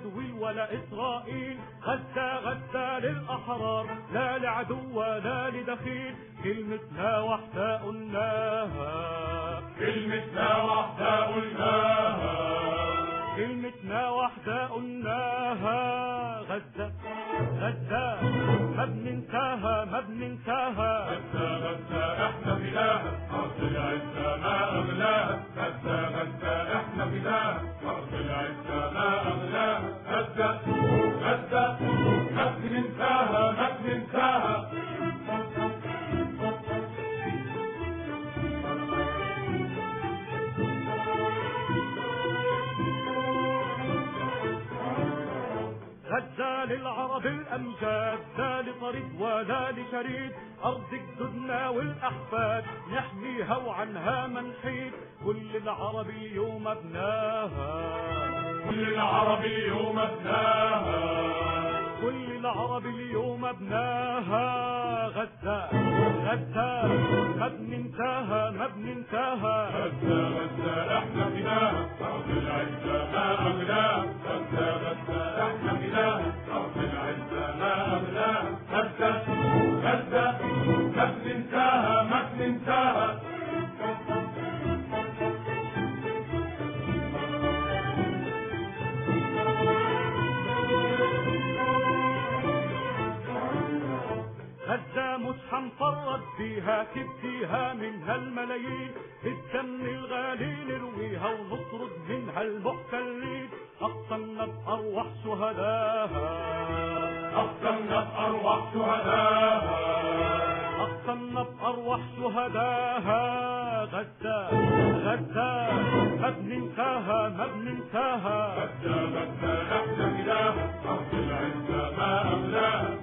تدويل ولا إسرائيل. غزة غزة للأحرار لا لعدو ولا لدخيل. كلمتنا واحدة قلناها، كلمتنا واحدة قلناها، كلمتنا واحدة قلناها. غزة غزة ما بننساها ما بننساها. غزة غزة احنا فداها، أرض العزة ما أغلاها. غزة غزة احنا فداها، أرض العزة ما أغلاها. غزة غزة ما بننساها ما بننساها. غزة للعرب الأمجاد لا لطريد ولا لشريد. أرض جدودنا والأحفاد نحميها وعنها ما نحيد. كل العرب اليوم أبناها، كل العرب اليوم أبناها، كل العرب اليوم أبناها. غزة غزة ما بننساها ما بننساها. غزة غزة احنا فداها، أرض العزة ما أغلاها. غزة غزة احنا فداها، أرض العزة ما أغلاها. غزة غزة ما بننساها ما بننساها. غزة مش هنفرط فيها تبكيها منها الملايين. الدم الغالي نرويها ونطرد منها المحتلين. أقسمنا بأرواح شهداها، أقسمنا بأرواح شهداها، أقسمنا بأرواح شهداها. غزة غزة ما بننساها ما بننساها. غزة غزة احنا فداها، أرض العزة ما أغلاها.